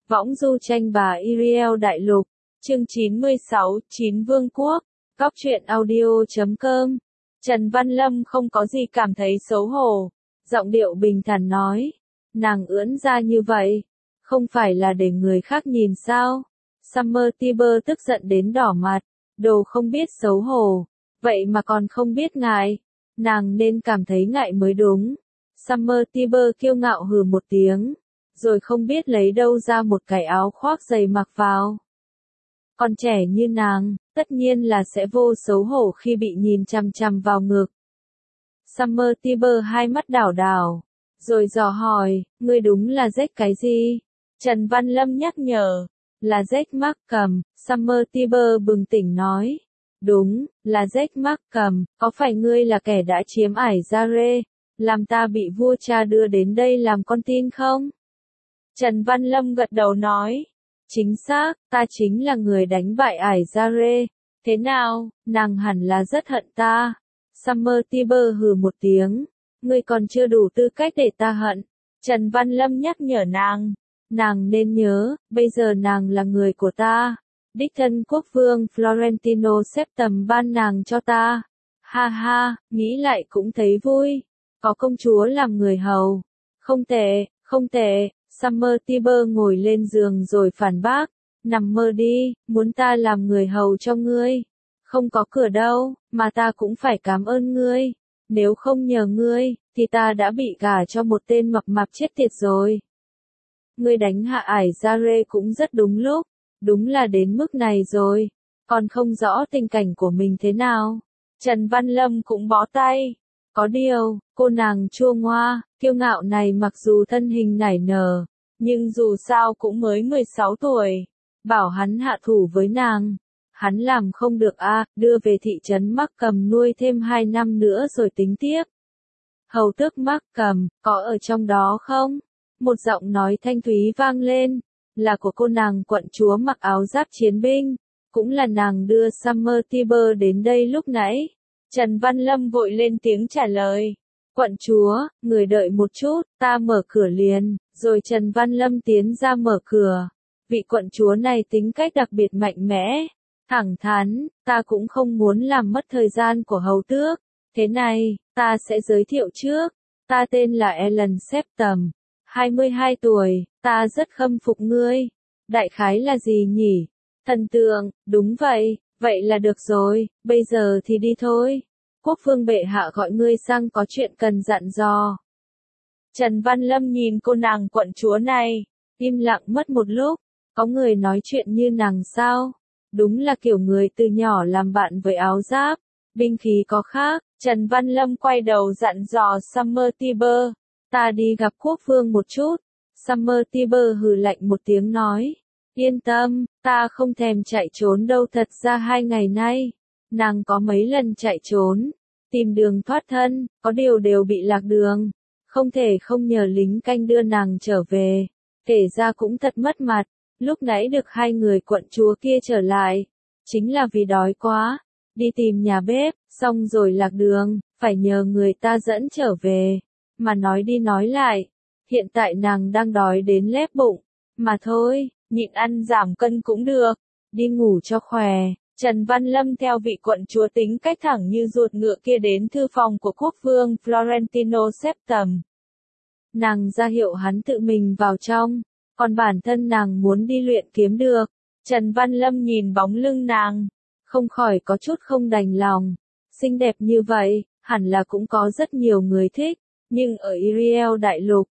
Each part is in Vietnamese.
Võng du tranh bà Iriel Đại Lục, chương 96, Chín Vương Quốc, Góc truyện audio.com. Trần Văn Lâm không có gì cảm thấy xấu hổ, giọng điệu bình thản nói, nàng ưỡn ra như vậy, không phải là để người khác nhìn sao? Summer Tiber tức giận đến đỏ mặt, đồ không biết xấu hổ, vậy mà còn không biết ngại, nàng nên cảm thấy ngại mới đúng. Summer Tiber kiêu ngạo hừ một tiếng, rồi không biết lấy đâu ra một cái áo khoác dày mặc vào. Còn trẻ như nàng, tất nhiên là sẽ vô xấu hổ khi bị nhìn chằm chằm vào ngực. Summer Tiber hai mắt đảo đảo, rồi dò hỏi, ngươi đúng là Jack cái gì? Trần Văn Lâm nhắc nhở, là Jack Markham. Summer Tiber bừng tỉnh nói, đúng, là Jack Markham, có phải ngươi là kẻ đã chiếm ải Zare, làm ta bị vua cha đưa đến đây làm con tin không? Trần Văn Lâm gật đầu nói, chính xác, ta chính là người đánh bại ải Zare. Thế nào, nàng hẳn là rất hận ta. Summer Tiber hừ một tiếng, ngươi còn chưa đủ tư cách để ta hận. Trần Văn Lâm nhắc nhở nàng nên nhớ, bây giờ nàng là người của ta. Đích thân quốc vương Florentino Septem ban nàng cho ta. Ha ha, nghĩ lại cũng thấy vui. Có công chúa làm người hầu. Không tệ, không tệ. Summer Tiber ngồi lên giường rồi phản bác, nằm mơ đi, muốn ta làm người hầu cho ngươi. Không có cửa đâu, mà ta cũng phải cảm ơn ngươi. Nếu không nhờ ngươi, thì ta đã bị gả cho một tên mập mạp chết tiệt rồi. Ngươi đánh hạ ải Zare cũng rất đúng lúc, đúng là đến mức này rồi, còn không rõ tình cảnh của mình thế nào. Trần Văn Lâm cũng bó tay. Có điều, cô nàng chua ngoa, kiêu ngạo này mặc dù thân hình nảy nở, nhưng dù sao cũng mới 16 tuổi. Bảo hắn hạ thủ với nàng, hắn làm không được đưa về thị trấn Markham nuôi thêm 2 năm nữa rồi tính tiếp. Hầu tước Markham, có ở trong đó không? Một giọng nói thanh thúy vang lên, là của cô nàng quận chúa mặc áo giáp chiến binh, cũng là nàng đưa Summer Tiber đến đây lúc nãy. Trần Văn Lâm vội lên tiếng trả lời. Quận chúa, người đợi một chút, ta mở cửa liền. Rồi Trần Văn Lâm tiến ra mở cửa. Vị quận chúa này tính cách đặc biệt mạnh mẽ, thẳng thắn, ta cũng không muốn làm mất thời gian của hầu tước. Thế này, ta sẽ giới thiệu trước. Ta tên là Ellen Septem, 22 tuổi, ta rất khâm phục ngươi. Đại khái là gì nhỉ? Thần tượng, đúng vậy. Vậy là được rồi, bây giờ thì đi thôi. Quốc vương bệ hạ gọi ngươi sang có chuyện cần dặn dò. Trần Văn Lâm nhìn cô nàng quận chúa này, im lặng mất một lúc, có người nói chuyện như nàng sao? Đúng là kiểu người từ nhỏ làm bạn với áo giáp, binh khí có khác. Trần Văn Lâm quay đầu dặn dò Summer Tiber, ta đi gặp quốc vương một chút. Summer Tiber hừ lạnh một tiếng nói, yên tâm, ta không thèm chạy trốn đâu. Thật ra 2 ngày nay, nàng có mấy lần chạy trốn, tìm đường thoát thân, có điều đều bị lạc đường, không thể không nhờ lính canh đưa nàng trở về. Kể ra cũng thật mất mặt, lúc nãy được 2 người quận chúa kia trở lại, chính là vì đói quá, đi tìm nhà bếp, xong rồi lạc đường, phải nhờ người ta dẫn trở về. Mà nói đi nói lại, hiện tại nàng đang đói đến lép bụng, mà thôi, nhịn ăn giảm cân cũng được, đi ngủ cho khỏe. Trần Văn Lâm theo vị quận chúa tính cách thẳng như ruột ngựa kia đến thư phòng của quốc vương Florentino Septem. Nàng ra hiệu hắn tự mình vào trong, còn bản thân nàng muốn đi luyện kiếm được. Trần Văn Lâm nhìn bóng lưng nàng, không khỏi có chút không đành lòng. Xinh đẹp như vậy, hẳn là cũng có rất nhiều người thích, nhưng ở Iriel Đại Lục,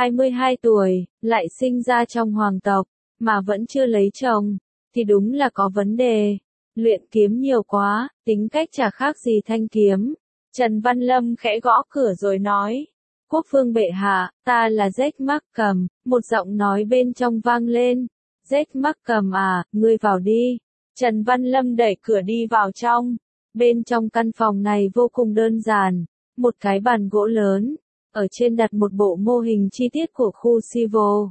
22 tuổi, lại sinh ra trong hoàng tộc, mà vẫn chưa lấy chồng, thì đúng là có vấn đề. Luyện kiếm nhiều quá, tính cách chả khác gì thanh kiếm. Trần Văn Lâm khẽ gõ cửa rồi nói, quốc vương bệ hạ, ta là Jack Markham. Một giọng nói bên trong vang lên, Jack Markham à, ngươi vào đi. Trần Văn Lâm đẩy cửa đi vào trong. Bên trong căn phòng này vô cùng đơn giản, một cái bàn gỗ lớn, ở trên đặt một bộ mô hình chi tiết của khu Civil.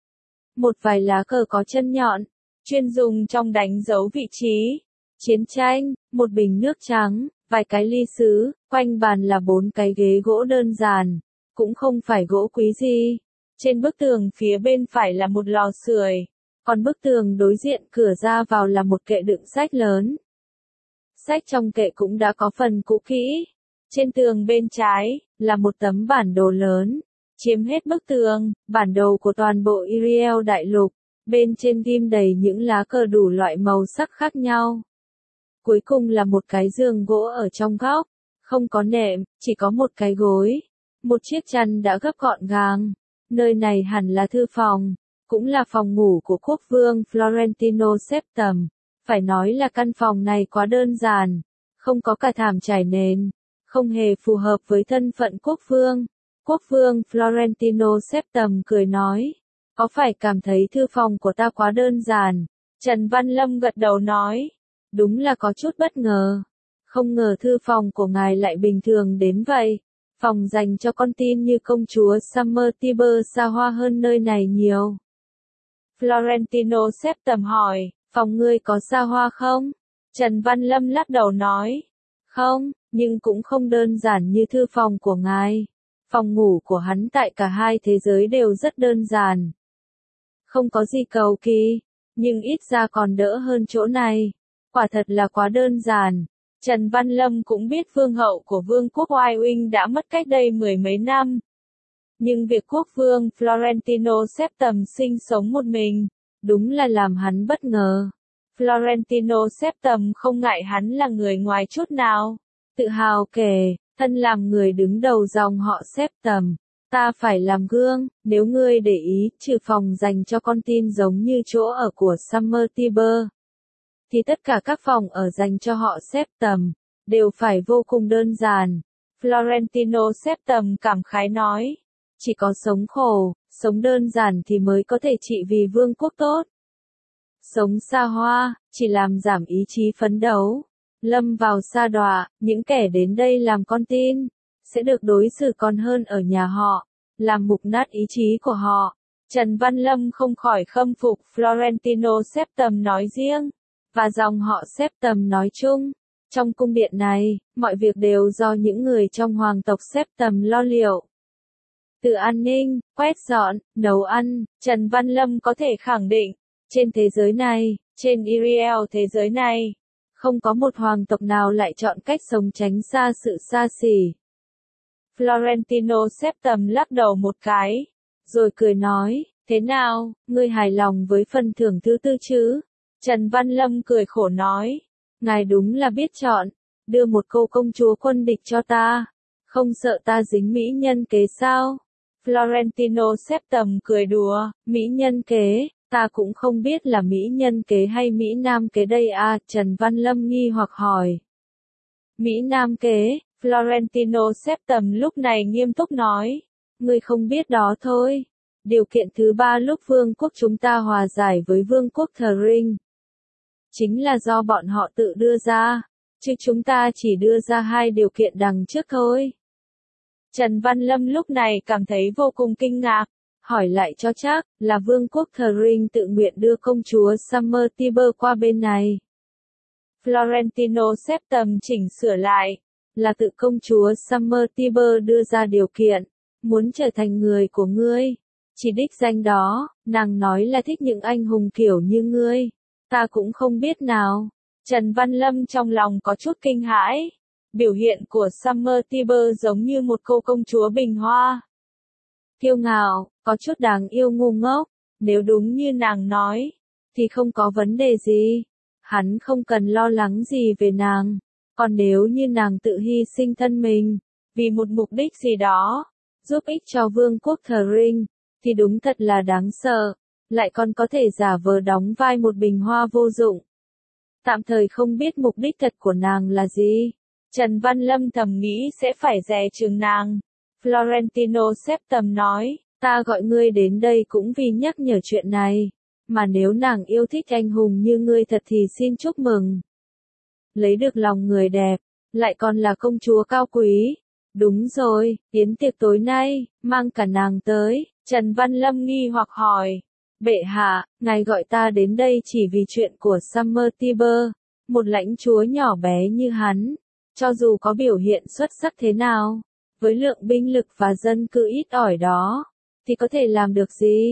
Một vài lá cờ có chân nhọn, chuyên dùng trong đánh dấu vị trí chiến tranh, một bình nước trắng, vài cái ly sứ, quanh bàn là 4 cái ghế gỗ đơn giản, cũng không phải gỗ quý gì. Trên bức tường phía bên phải là một lò sưởi, Còn bức tường đối diện cửa ra vào là một kệ đựng sách lớn. Sách trong kệ cũng đã có phần cũ kỹ. Trên tường bên trái, là một tấm bản đồ lớn, chiếm hết bức tường, bản đồ của toàn bộ Iriel đại lục. Bên trên ghim đầy những lá cờ đủ loại màu sắc khác nhau. Cuối cùng là một cái giường gỗ ở trong góc, không có nệm, chỉ có một cái gối. Một chiếc chăn đã gấp gọn gàng. Nơi này hẳn là thư phòng, cũng là phòng ngủ của quốc vương Florentino Septim. Phải nói là căn phòng này quá đơn giản, không có cả thảm trải nền, không hề phù hợp với thân phận quốc vương. Quốc vương Florentino Septim cười nói, có phải cảm thấy thư phòng của ta quá đơn giản? Trần Văn Lâm gật đầu nói, đúng là có chút bất ngờ. Không ngờ thư phòng của ngài lại bình thường đến vậy. Phòng dành cho con tin như công chúa Summer Tiber xa hoa hơn nơi này nhiều. Florentino Septim hỏi, phòng ngươi có xa hoa không? Trần Văn Lâm lắc đầu nói, không, nhưng cũng không đơn giản như thư phòng của ngài. Phòng ngủ của hắn tại cả hai thế giới đều rất đơn giản. Không có gì cầu kỳ, nhưng ít ra còn đỡ hơn chỗ này. Quả thật là quá đơn giản. Trần Văn Lâm cũng biết vương hậu của vương quốc Oai Uinh đã mất cách đây mười mấy năm. Nhưng việc quốc vương Florentino Septim sinh sống một mình, đúng là làm hắn bất ngờ. Florentino Septim không ngại hắn là người ngoài chút nào. Tự hào kể, thân làm người đứng đầu dòng họ Septim. Ta phải làm gương, nếu ngươi để ý, trừ phòng dành cho con tin giống như chỗ ở của Summer Tiber, thì tất cả các phòng ở dành cho họ Septim, đều phải vô cùng đơn giản. Florentino Septim cảm khái nói, chỉ có sống khổ, sống đơn giản thì mới có thể trị vì vương quốc tốt. Sống xa hoa, chỉ làm giảm ý chí phấn đấu. Lâm vào sa đọa, những kẻ đến đây làm con tin, sẽ được đối xử còn hơn ở nhà họ, làm mục nát ý chí của họ. Trần Văn Lâm không khỏi khâm phục Florentino Septim nói riêng, và dòng họ Septim nói chung. Trong cung điện này, mọi việc đều do những người trong hoàng tộc Septim lo liệu. Từ an ninh, quét dọn, nấu ăn, Trần Văn Lâm có thể khẳng định, trên thế giới này, trên Iriel thế giới này, không có một hoàng tộc nào lại chọn cách sống tránh xa sự xa xỉ. Florentino Septim lắc đầu một cái, rồi cười nói, thế nào, ngươi hài lòng với phần thưởng thứ tư chứ? Trần Văn Lâm cười khổ nói, ngài đúng là biết chọn, đưa một cô công chúa quân địch cho ta, không sợ ta dính mỹ nhân kế sao? Florentino Septim cười đùa, mỹ nhân kế, ta cũng không biết là mỹ nhân kế hay mỹ nam kế đây à, Trần Văn Lâm nghi hoặc hỏi. Mỹ nam kế, Florentino Septim lúc này nghiêm túc nói, ngươi không biết đó thôi. Điều kiện thứ ba lúc vương quốc chúng ta hòa giải với vương quốc Thring, chính là do bọn họ tự đưa ra, chứ chúng ta chỉ đưa ra hai điều kiện đằng trước thôi. Trần Văn Lâm lúc này cảm thấy vô cùng kinh ngạc, hỏi lại cho chắc, là vương quốc Thring tự nguyện đưa công chúa Summer Tiber qua bên này. Florentino Septim chỉnh sửa lại, là tự công chúa Summer Tiber đưa ra điều kiện, muốn trở thành người của ngươi. Chỉ đích danh đó, nàng nói là thích những anh hùng kiểu như ngươi. Ta cũng không biết nào. Trần Văn Lâm trong lòng có chút kinh hãi. Biểu hiện của Summer Tiber giống như một cô công chúa bình hoa. Kiêu ngạo, có chút đáng yêu ngu ngốc. Nếu đúng như nàng nói, thì không có vấn đề gì. Hắn không cần lo lắng gì về nàng. Còn nếu như nàng tự hy sinh thân mình, vì một mục đích gì đó, giúp ích cho vương quốc Thring, thì đúng thật là đáng sợ. Lại còn có thể giả vờ đóng vai một bình hoa vô dụng. Tạm thời không biết mục đích thật của nàng là gì. Trần Văn Lâm thầm nghĩ sẽ phải dè chừng nàng. Florentino Septim nói, ta gọi ngươi đến đây cũng vì nhắc nhở chuyện này. Mà nếu nàng yêu thích anh hùng như ngươi thật thì xin chúc mừng. Lấy được lòng người đẹp, lại còn là công chúa cao quý. Đúng rồi, yến tiệc tối nay, mang cả nàng tới. Trần Văn Lâm nghi hoặc hỏi. Bệ hạ, ngài gọi ta đến đây chỉ vì chuyện của Summer Tiber, một lãnh chúa nhỏ bé như hắn, cho dù có biểu hiện xuất sắc thế nào, với lượng binh lực và dân cư ít ỏi đó, thì có thể làm được gì?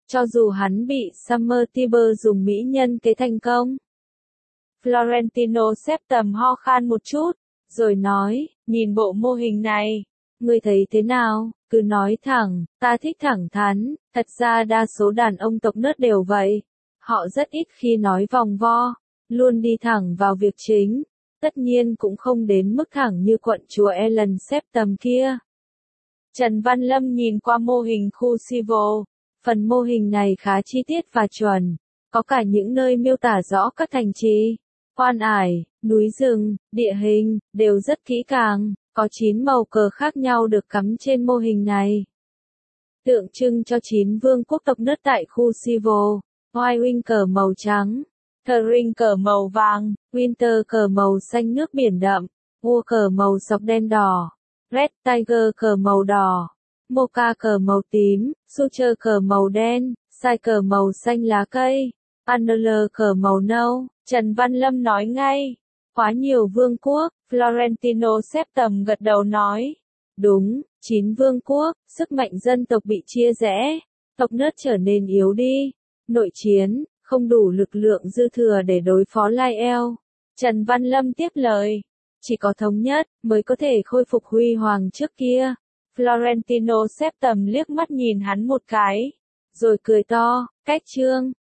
Cho dù hắn bị Summer Tiber dùng mỹ nhân kế thành công. Florentino Septem ho khan một chút, rồi nói, nhìn bộ mô hình này, ngươi thấy thế nào, cứ nói thẳng, ta thích thẳng thắn, thật ra đa số đàn ông tộc nước đều vậy. Họ rất ít khi nói vòng vo, luôn đi thẳng vào việc chính, tất nhiên cũng không đến mức thẳng như quận chúa Ellen Septem kia. Trần Văn Lâm nhìn qua mô hình khu Sivo, phần mô hình này khá chi tiết và chuẩn, có cả những nơi miêu tả rõ các thành trì, quan ải, núi rừng, địa hình, đều rất kỹ càng, có 9 màu cờ khác nhau được cắm trên mô hình này. Tượng trưng cho 9 vương quốc tộc nước tại khu Sivo, White cờ màu trắng, Thring cờ màu vàng, Winter cờ màu xanh nước biển đậm, War cờ màu sọc đen đỏ, Red Tiger cờ màu đỏ, Mocha cờ màu tím, Suture cờ màu đen, Sai cờ màu xanh lá cây, Annler cờ màu nâu. Trần Văn Lâm nói ngay, quá nhiều vương quốc, Florentino Septem gật đầu nói. Đúng, 9 vương quốc, sức mạnh dân tộc bị chia rẽ, tộc nước trở nên yếu đi, nội chiến, không đủ lực lượng dư thừa để đối phó Lai Eo. Trần Văn Lâm tiếp lời, chỉ có thống nhất mới có thể khôi phục huy hoàng trước kia. Florentino Septem liếc mắt nhìn hắn một cái, rồi cười to, cách trương.